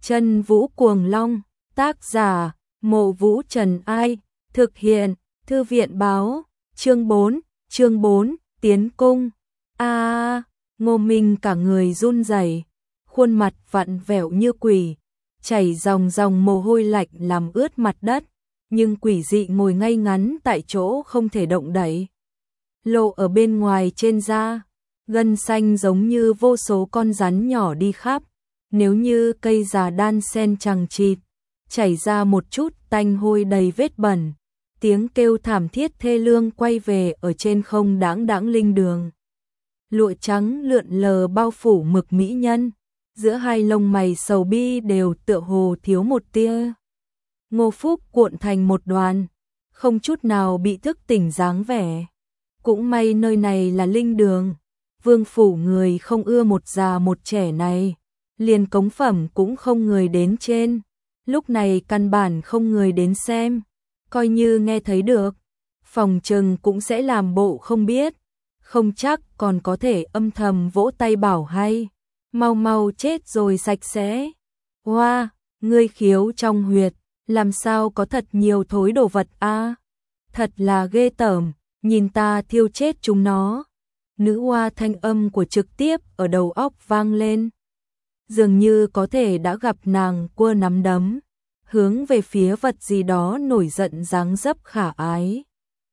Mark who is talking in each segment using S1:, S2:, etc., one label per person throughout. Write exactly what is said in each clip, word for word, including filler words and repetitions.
S1: Chân Vũ Cuồng Long, tác giả, Mộ Vũ Trần Ai, thực hiện, Thư viện báo, chương bốn, chương bốn, tiến cung. A, à, Ngô Minh cả người run rẩy, khuôn mặt vặn vẹo như quỷ, chảy dòng dòng mồ hôi lạnh làm ướt mặt đất, nhưng quỷ dị ngồi ngay ngắn tại chỗ không thể động đậy. Lộ ở bên ngoài trên da, gân xanh giống như vô số con rắn nhỏ đi khắp, nếu như cây già đan sen chằng chịt, chảy ra một chút tanh hôi đầy vết bẩn. Tiếng kêu thảm thiết thê lương quay về ở trên không đãng đãng linh đường. Lụa trắng lượn lờ bao phủ mực mỹ nhân, giữa hai lông mày sầu bi đều tựa hồ thiếu một tia. Ngô Phúc cuộn thành một đoàn, không chút nào bị thức tỉnh dáng vẻ. Cũng may nơi này là linh đường, vương phủ người không ưa một già một trẻ này, liền cống phẩm cũng không người đến trên. Lúc này căn bản không người đến xem, coi như nghe thấy được, phòng trừng cũng sẽ làm bộ không biết, không chắc còn có thể âm thầm vỗ tay bảo hay, mau mau chết rồi sạch sẽ. Hoa, wow, ngươi khiếu trong huyệt, làm sao có thật nhiều thối đồ vật a? À? Thật là ghê tởm, nhìn ta thiêu chết chúng nó. Nữ hoa thanh âm của trực tiếp ở đầu óc vang lên. Dường như có thể đã gặp nàng quơ nắm đấm, hướng về phía vật gì đó nổi giận dáng dấp khả ái.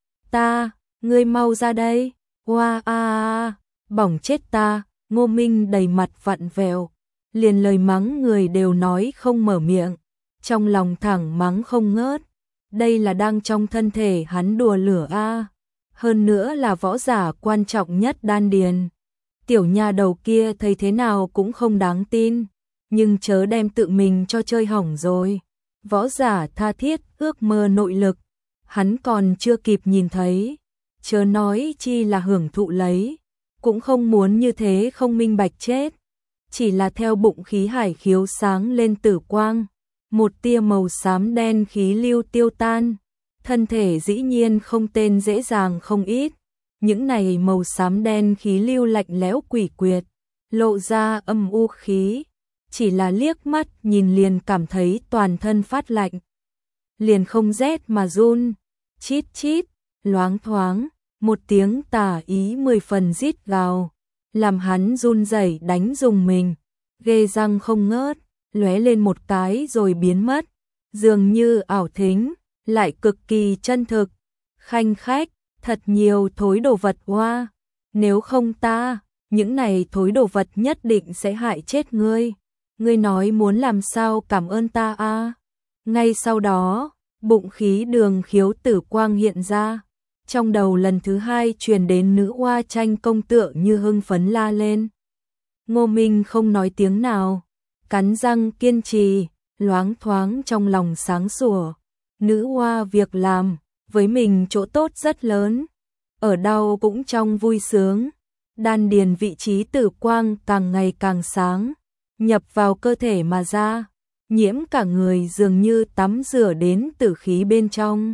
S1: Ta, ngươi mau ra đây, hoa a a, bỏng chết ta. Ngô Minh đầy mặt vặn vẹo, liền lời mắng người đều nói không mở miệng, trong lòng thẳng mắng không ngớt. Đây là đang trong thân thể hắn đùa lửa a, hơn nữa là võ giả quan trọng nhất đan điền. Tiểu nha đầu kia thấy thế nào cũng không đáng tin, nhưng chớ đem tự mình cho chơi hỏng rồi. Võ giả tha thiết ước mơ nội lực, hắn còn chưa kịp nhìn thấy, chớ nói chi là hưởng thụ lấy, cũng không muốn như thế không minh bạch chết. Chỉ là theo bụng khí hải khiếu sáng lên tử quang, một tia màu xám đen khí lưu tiêu tan, thân thể dĩ nhiên không tên dễ dàng không ít. Những này màu xám đen khí lưu lạnh lẽo quỷ quyệt, lộ ra âm u khí, chỉ là liếc mắt nhìn liền cảm thấy toàn thân phát lạnh, liền không rét mà run. Chít chít, loáng thoáng, một tiếng tà ý mười phần rít gào, làm hắn run rẩy đánh rùng mình, ghê răng không ngớt, lóe lên một cái rồi biến mất, dường như ảo thính, lại cực kỳ chân thực. Khanh khách, thật nhiều thối đồ vật hoa, nếu không ta, những này thối đồ vật nhất định sẽ hại chết ngươi. Ngươi nói muốn làm sao cảm ơn ta a? À? Ngay sau đó, bụng khí đường khiếu tử quang hiện ra, trong đầu lần thứ hai truyền đến nữ hoa tranh công tượng như hưng phấn la lên. Ngô Minh không nói tiếng nào, cắn răng kiên trì, loáng thoáng trong lòng sáng sủa. Nữ hoa việc làm, với mình chỗ tốt rất lớn, ở đâu cũng trong vui sướng. Đan điền vị trí tử quang càng ngày càng sáng, nhập vào cơ thể mà ra, nhiễm cả người dường như tắm rửa đến tử khí bên trong.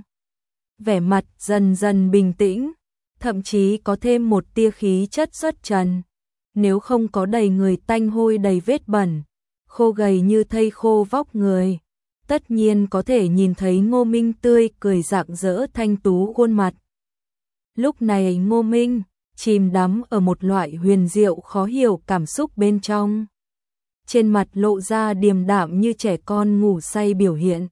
S1: Vẻ mặt dần dần bình tĩnh, thậm chí có thêm một tia khí chất xuất trần. Nếu không có đầy người tanh hôi đầy vết bẩn, khô gầy như thây khô vóc người, tất nhiên có thể nhìn thấy Ngô Minh tươi cười rạng rỡ thanh tú khuôn mặt. Lúc này Ngô Minh chìm đắm ở một loại huyền diệu khó hiểu cảm xúc bên trong. Trên mặt lộ ra điềm đạm như trẻ con ngủ say biểu hiện.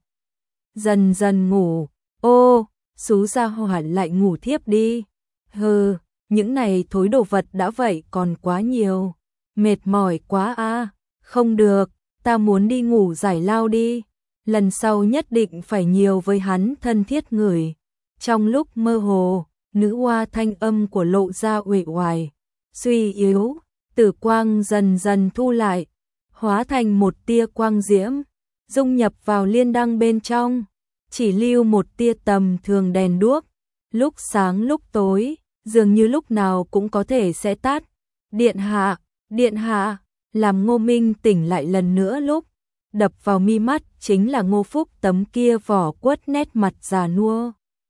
S1: Dần dần ngủ, ô, xú ra hỏa lại ngủ thiếp đi. Hừ, những này thối đồ vật đã vậy còn quá nhiều. Mệt mỏi quá a, à. Không được, ta muốn đi ngủ giải lao đi. Lần sau nhất định phải nhiều với hắn thân thiết người. Trong lúc mơ hồ, nữ hoa thanh âm của lộ ra uể oải, suy yếu, tử quang dần dần thu lại, hóa thành một tia quang diễm, dung nhập vào liên đăng bên trong, chỉ lưu một tia tầm thường đèn đuốc, lúc sáng lúc tối, dường như lúc nào cũng có thể sẽ tắt. Điện hạ, điện hạ, làm Ngô Minh tỉnh lại lần nữa lúc đập vào mi mắt chính là Ngô Phúc tấm kia vỏ quất nét mặt già nua.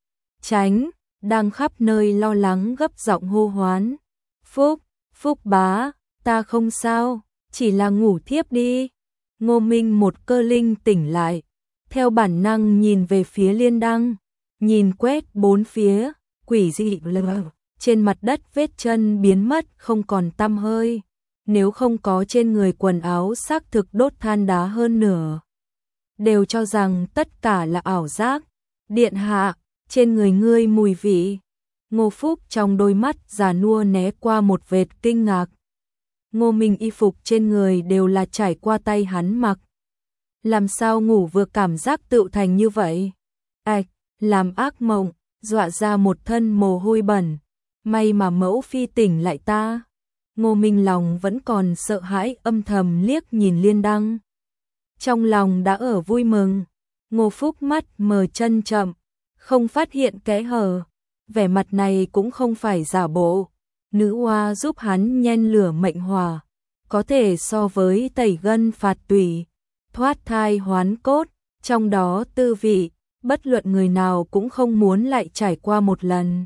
S1: Tránh, đang khắp nơi lo lắng gấp giọng hô hoán. Phúc, Phúc bá, ta không sao, chỉ là ngủ thiếp đi. Ngô Minh một cơ linh tỉnh lại, theo bản năng nhìn về phía Liên Đăng, nhìn quét bốn phía, quỷ dị lờ, trên mặt đất vết chân biến mất không còn tăm hơi, nếu không có trên người quần áo xác thực đốt than đá hơn nửa. Đều cho rằng tất cả là ảo giác. Điện hạ, trên người ngươi mùi vị. Ngô Phúc trong đôi mắt già nua né qua một vệt kinh ngạc. Ngô Minh y phục trên người đều là trải qua tay hắn mặc. Làm sao ngủ vừa cảm giác tự thành như vậy? Ảch, làm ác mộng, dọa ra một thân mồ hôi bẩn. May mà mẫu phi tỉnh lại ta. Ngô Minh lòng vẫn còn sợ hãi, âm thầm liếc nhìn Liên Đăng. Trong lòng đã ở vui mừng. Ngô Phúc mắt mờ chân chậm, không phát hiện kẽ hở. Vẻ mặt này cũng không phải giả bộ. Nữ oa giúp hắn nhen lửa mệnh hỏa, có thể so với tẩy gân phạt tủy, thoát thai hoán cốt, trong đó tư vị, bất luận người nào cũng không muốn lại trải qua một lần.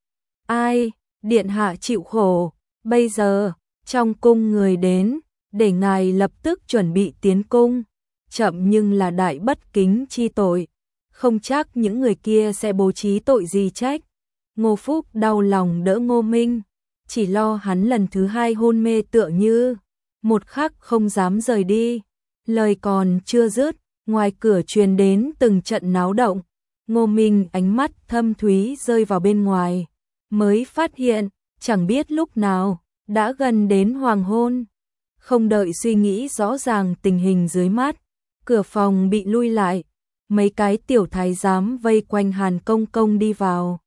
S1: Ai, điện hạ chịu khổ, bây giờ, trong cung người đến, để ngài lập tức chuẩn bị tiến cung, chậm nhưng là đại bất kính chi tội, không chắc những người kia sẽ bố trí tội gì trách. Ngô Phúc đau lòng đỡ Ngô Minh, chỉ lo hắn lần thứ hai hôn mê tựa như, một khắc không dám rời đi. Lời còn chưa dứt, ngoài cửa truyền đến từng trận náo động. Ngô Minh ánh mắt thâm thúy rơi vào bên ngoài, mới phát hiện, chẳng biết lúc nào, đã gần đến hoàng hôn. Không đợi suy nghĩ rõ ràng tình hình dưới mắt, cửa phòng bị lui lại, mấy cái tiểu thái giám vây quanh Hàn Công Công đi vào.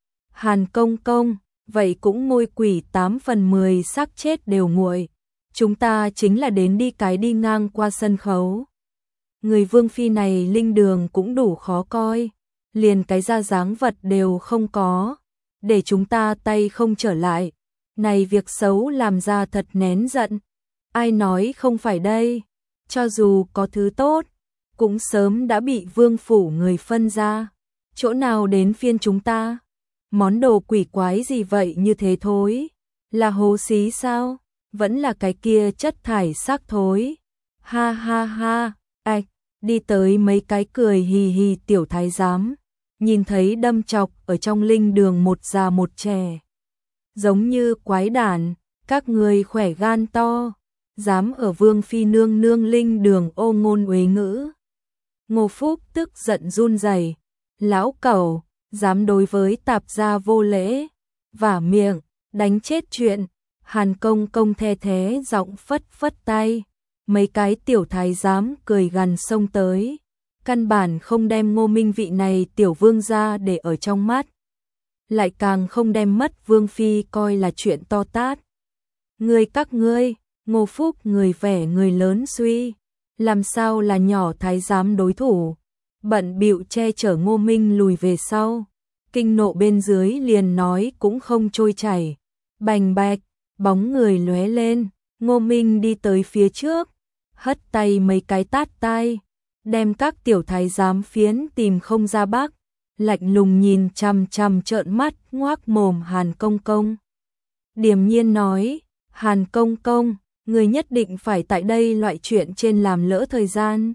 S1: Hàn Công Công, vậy cũng môi quỷ tám phần mười xác chết đều nguội. Chúng ta chính là đến đi cái đi ngang qua sân khấu. Người vương phi này linh đường cũng đủ khó coi, liền cái ra dáng vật đều không có, để chúng ta tay không trở lại. Này việc xấu làm ra thật nén giận. Ai nói không phải đây, cho dù có thứ tốt, cũng sớm đã bị vương phủ người phân ra. Chỗ nào đến phiên chúng ta? Món đồ quỷ quái gì vậy như thế thối? Là hố xí sao? Vẫn là cái kia chất thải xác thối. Ha ha ha, ạch, đi tới mấy cái cười hì hì tiểu thái giám, nhìn thấy đâm chọc ở trong linh đường một già một trẻ. Giống như quái đản, các người khỏe gan to, dám ở vương phi nương nương linh đường ô ngôn uế ngữ. Ngô Phúc tức giận run rẩy, lão cẩu, dám đối với tạp gia vô lễ, vả miệng, đánh chết chuyện. Hàn Công Công the thế giọng phất phất tay, mấy cái tiểu thái giám cười gằn xông tới, căn bản không đem Ngô Minh vị này tiểu vương gia để ở trong mắt, lại càng không đem mất vương phi coi là chuyện to tát. Ngươi các ngươi, Ngô Phúc người vẻ người lớn suy, làm sao là nhỏ thái giám đối thủ, bận bịu che chở Ngô Minh lùi về sau, kinh nộ bên dưới liền nói cũng không trôi chảy, bành bạch. Bóng người lóe lên, Ngô Minh đi tới phía trước, hất tay mấy cái tát tai, đem các tiểu thái giám phiến tìm không ra bắc, lạnh lùng nhìn chằm chằm trợn mắt ngoác mồm Hàn Công Công. Điềm nhiên nói, Hàn Công Công, người nhất định phải tại đây loại chuyện trên làm lỡ thời gian.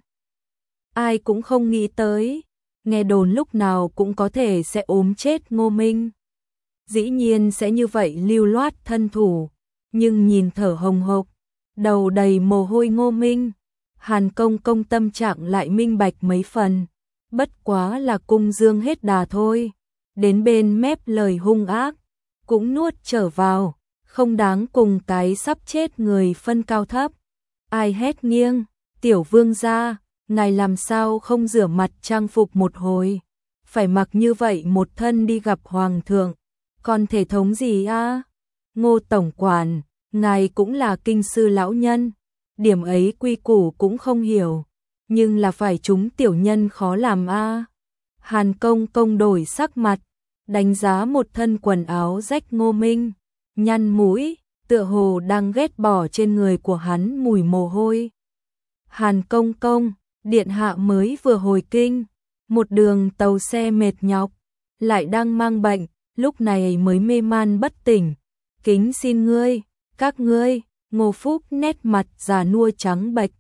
S1: Ai cũng không nghĩ tới, nghe đồn lúc nào cũng có thể sẽ ốm chết Ngô Minh. Dĩ nhiên sẽ như vậy lưu loát thân thủ. Nhưng nhìn thở hồng hộc, đầu đầy mồ hôi Ngô Minh, Hàn Công Công tâm trạng lại minh bạch mấy phần, bất quá là cung dương hết đà thôi, đến bên mép lời hung ác, cũng nuốt trở vào, không đáng cùng cái sắp chết người phân cao thấp. Ai hét nghiêng, tiểu vương gia, ngài làm sao không rửa mặt trang phục một hồi, phải mặc như vậy một thân đi gặp hoàng thượng, còn thể thống gì a? Ngô tổng quản, ngài cũng là kinh sư lão nhân, điểm ấy quy củ cũng không hiểu, nhưng là phải chúng tiểu nhân khó làm a. Hàn Công Công đổi sắc mặt, đánh giá một thân quần áo rách Ngô Minh, nhăn mũi, tựa hồ đang ghét bỏ trên người của hắn mùi mồ hôi. Hàn Công Công, điện hạ mới vừa hồi kinh, một đường tàu xe mệt nhọc, lại đang mang bệnh, lúc này mới mê man bất tỉnh. Kính xin ngươi, các ngươi, Ngô Phúc nét mặt già nua trắng bệch,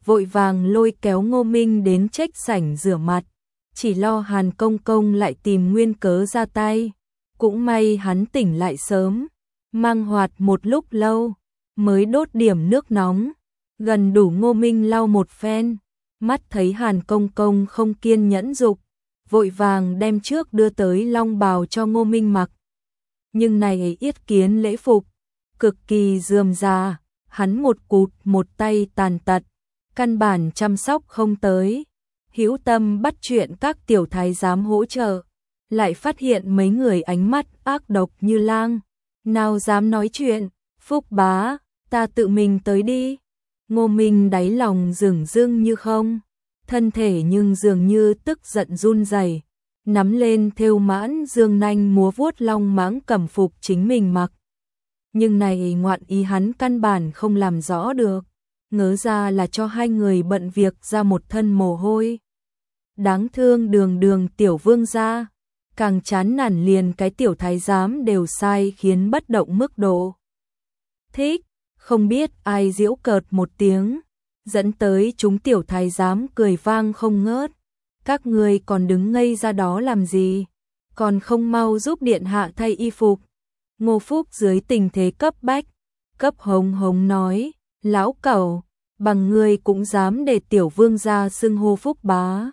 S1: vội vàng lôi kéo Ngô Minh đến trách sảnh rửa mặt, chỉ lo Hàn Công Công lại tìm nguyên cớ ra tay. Cũng may hắn tỉnh lại sớm, mang hoạt một lúc lâu, mới đốt điểm nước nóng, gần đủ Ngô Minh lau một phen, mắt thấy Hàn Công Công không kiên nhẫn dục, vội vàng đem trước đưa tới long bào cho Ngô Minh mặc. Nhưng này yết kiến lễ phục, cực kỳ rườm rà, hắn một cụt một tay tàn tật, căn bản chăm sóc không tới. Hữu tâm bắt chuyện các tiểu thái giám hỗ trợ, lại phát hiện mấy người ánh mắt ác độc như lang, nào dám nói chuyện. Phúc bá, ta tự mình tới đi. Ngô Minh đáy lòng dửng dưng như không, thân thể nhưng dường như tức giận run rẩy, nắm lên thêu mãn dương nanh múa vuốt long mãng cẩm phục chính mình mặc. Nhưng này ngoạn ý hắn căn bản không làm rõ được, ngớ ra là cho hai người bận việc ra một thân mồ hôi. Đáng thương Đường Đường tiểu vương gia, càng chán nản liền cái tiểu thái giám đều sai khiến bất động mức độ. Thích, không biết ai giễu cợt một tiếng, dẫn tới chúng tiểu thái giám cười vang không ngớt. Các người còn đứng ngây ra đó làm gì, còn không mau giúp điện hạ thay y phục. Ngô Phúc dưới tình thế cấp bách, cấp hống hống nói, lão cẩu, bằng ngươi cũng dám để tiểu vương gia xưng hô Phúc bá.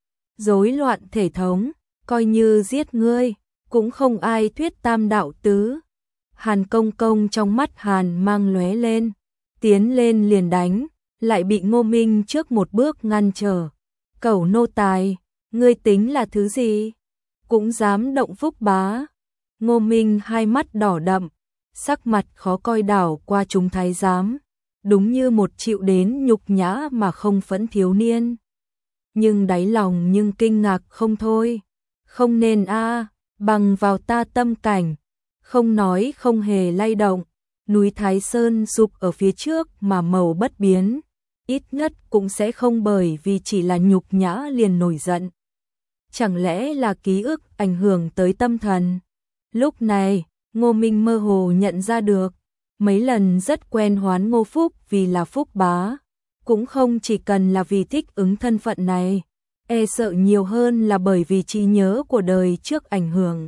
S1: Rối loạn thể thống, coi như giết ngươi, cũng không ai thuyết tam đạo tứ. Hàn Công Công trong mắt Hàn mang lóe lên, tiến lên liền đánh, lại bị Ngô Minh trước một bước ngăn trở. Cẩu nô tài, ngươi tính là thứ gì? Cũng dám động Phúc bá. Ngô Minh hai mắt đỏ đậm, sắc mặt khó coi đảo qua chúng thái giám, đúng như một chịu đến nhục nhã mà không phẫn thiếu niên. Nhưng đáy lòng nhưng kinh ngạc không thôi. Không nên a, bằng vào ta tâm cảnh, không nói không hề lay động, núi Thái Sơn sụp ở phía trước mà màu bất biến, ít nhất cũng sẽ không bởi vì chỉ là nhục nhã liền nổi giận. Chẳng lẽ là ký ức ảnh hưởng tới tâm thần? Lúc này, Ngô Minh mơ hồ nhận ra được, mấy lần rất quen hoán Ngô Phúc vì là Phúc bá, cũng không chỉ cần là vì thích ứng thân phận này, e sợ nhiều hơn là bởi vì trí nhớ của đời trước ảnh hưởng.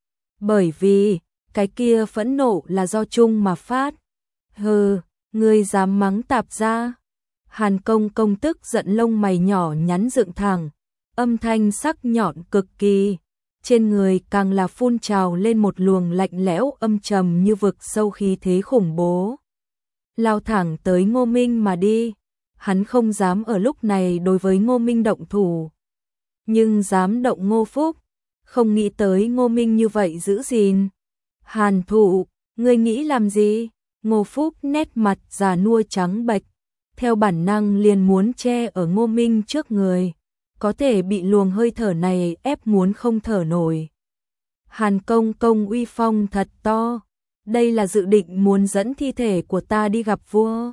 S1: Bởi vì, cái kia phẫn nộ là do chung mà phát. Hừ, ngươi dám mắng tạp gia? Hàn Công Công tức giận lông mày nhỏ nhắn dựng thẳng, âm thanh sắc nhọn cực kỳ, trên người càng là phun trào lên một luồng lạnh lẽo âm trầm như vực sâu khí thế khủng bố. Lao thẳng tới Ngô Minh mà đi, hắn không dám ở lúc này đối với Ngô Minh động thủ, nhưng dám động Ngô Phúc, không nghĩ tới Ngô Minh như vậy giữ gìn. Hàn Thụ, ngươi nghĩ làm gì? Ngô Phúc nét mặt già nua trắng bệch, theo bản năng liền muốn che ở Ngô Minh trước người, có thể bị luồng hơi thở này ép muốn không thở nổi. Hàn Công Công uy phong thật to, đây là dự định muốn dẫn thi thể của ta đi gặp vua.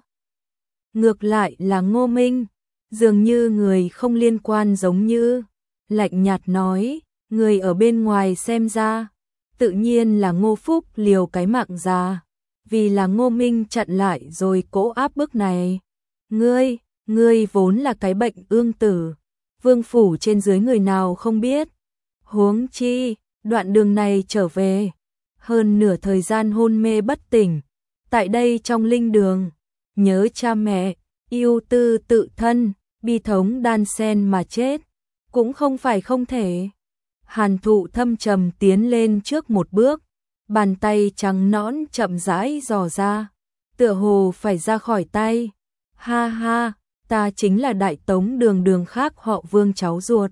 S1: Ngược lại là Ngô Minh, dường như người không liên quan giống như, lạnh nhạt nói, người ở bên ngoài xem ra, tự nhiên là Ngô Phúc liều cái mạng ra, vì là Ngô Minh chặn lại rồi cố áp bức này. Ngươi, ngươi vốn là cái bệnh ương tử, vương phủ trên dưới người nào không biết. Huống chi, đoạn đường này trở về, hơn nửa thời gian hôn mê bất tỉnh, tại đây trong linh đường, nhớ cha mẹ, yêu tư tự thân, bi thống đan sen mà chết, cũng không phải không thể. Hàn Thụ thâm trầm tiến lên trước một bước, bàn tay trắng nõn chậm rãi dò ra, tựa hồ phải ra khỏi tay. Ha ha, ta chính là Đại Tống Đường Đường khác họ Vương cháu ruột.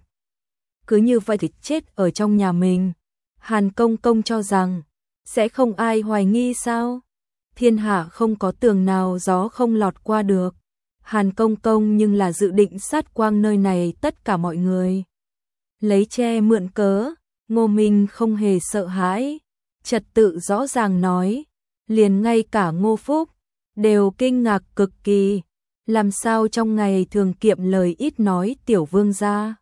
S1: Cứ như vậy thì chết ở trong nhà mình. Hàn Công Công cho rằng, sẽ không ai hoài nghi sao? Thiên hạ không có tường nào gió không lọt qua được. Hàn Công Công nhưng là dự định sát quang nơi này tất cả mọi người. Lấy che mượn cớ, Ngô Minh không hề sợ hãi, trật tự rõ ràng nói, liền ngay cả Ngô Phúc đều kinh ngạc cực kỳ, làm sao trong ngày thường kiệm lời ít nói tiểu vương gia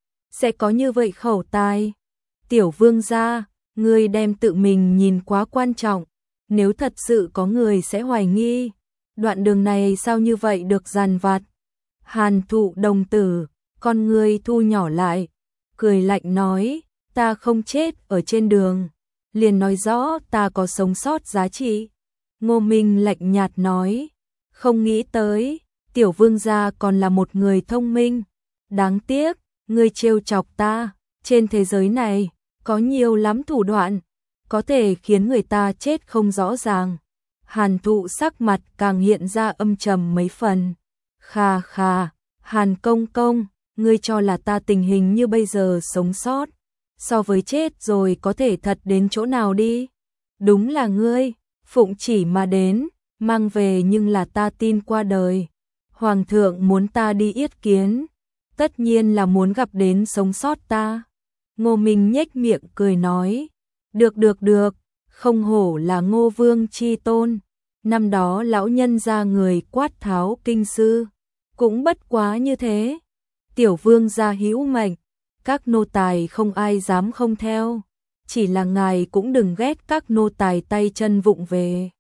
S1: sẽ có như vậy khẩu tai. Tiểu vương gia, ngươi đem tự mình nhìn quá quan trọng, nếu thật sự có người sẽ hoài nghi, đoạn đường này sao như vậy được dàn vặt. Hàn Thụ đồng tử, con người thu nhỏ lại, cười lạnh nói, ta không chết ở trên đường, liền nói rõ ta có sống sót giá trị. Ngô Minh lạnh nhạt nói, không nghĩ tới, tiểu vương gia còn là một người thông minh, đáng tiếc, ngươi trêu chọc ta, trên thế giới này, có nhiều lắm thủ đoạn, có thể khiến người ta chết không rõ ràng. Hàn Thụ sắc mặt càng hiện ra âm trầm mấy phần. Khà khà, Hàn công công, ngươi cho là ta tình hình như bây giờ sống sót, so với chết rồi có thể thật đến chỗ nào đi. Đúng là ngươi, phụng chỉ mà đến, mang về nhưng là ta tin qua đời. Hoàng thượng muốn ta đi yết kiến, tất nhiên là muốn gặp đến sống sót ta. Ngô Minh nhếch miệng cười nói, được được được, không hổ là Ngô Vương chi tôn. Năm đó lão nhân ra người quát tháo kinh sư, cũng bất quá như thế. Tiểu vương gia hữu mệnh, các nô tài không ai dám không theo, chỉ là ngài cũng đừng ghét các nô tài tay chân vụng về.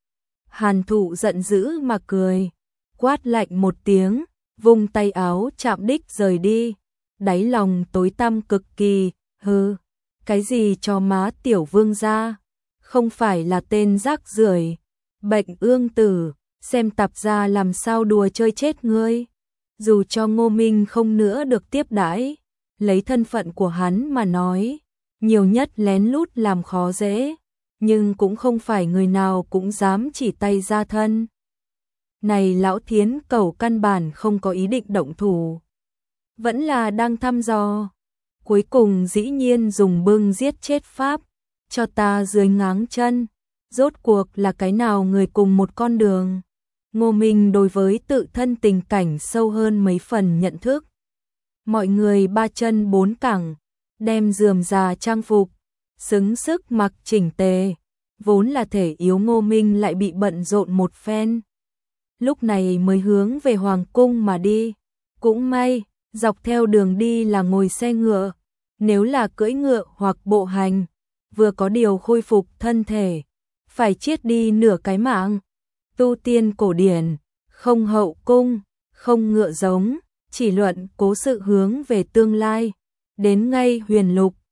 S1: Hàn Thụ giận dữ mà cười, quát lạnh một tiếng, vung tay áo chạm đích rời đi, đáy lòng tối tăm cực kỳ, hừ, cái gì cho má tiểu vương gia, không phải là tên rác rưởi, bệnh ương tử, xem tạp gia làm sao đùa chơi chết ngươi. Dù cho Ngô Minh không nữa được tiếp đãi, lấy thân phận của hắn mà nói, nhiều nhất lén lút làm khó dễ, nhưng cũng không phải người nào cũng dám chỉ tay ra thân. Này lão thiến cẩu căn bản không có ý định động thủ, vẫn là đang thăm dò, cuối cùng dĩ nhiên dùng bưng giết chết pháp, cho ta dưới ngáng chân, rốt cuộc là cái nào người cùng một con đường. Ngô Minh đối với tự thân tình cảnh sâu hơn mấy phần nhận thức. Mọi người ba chân bốn cẳng, đem rườm rà trang phục, xứng sức mặc chỉnh tề, vốn là thể yếu Ngô Minh lại bị bận rộn một phen. Lúc này mới hướng về Hoàng cung mà đi, cũng may, dọc theo đường đi là ngồi xe ngựa, nếu là cưỡi ngựa hoặc bộ hành, vừa có điều khôi phục thân thể, phải chết đi nửa cái mạng. Tu tiên cổ điển, không hậu cung, không ngựa giống, chỉ luận cố sự hướng về tương lai, đến ngay huyền lục,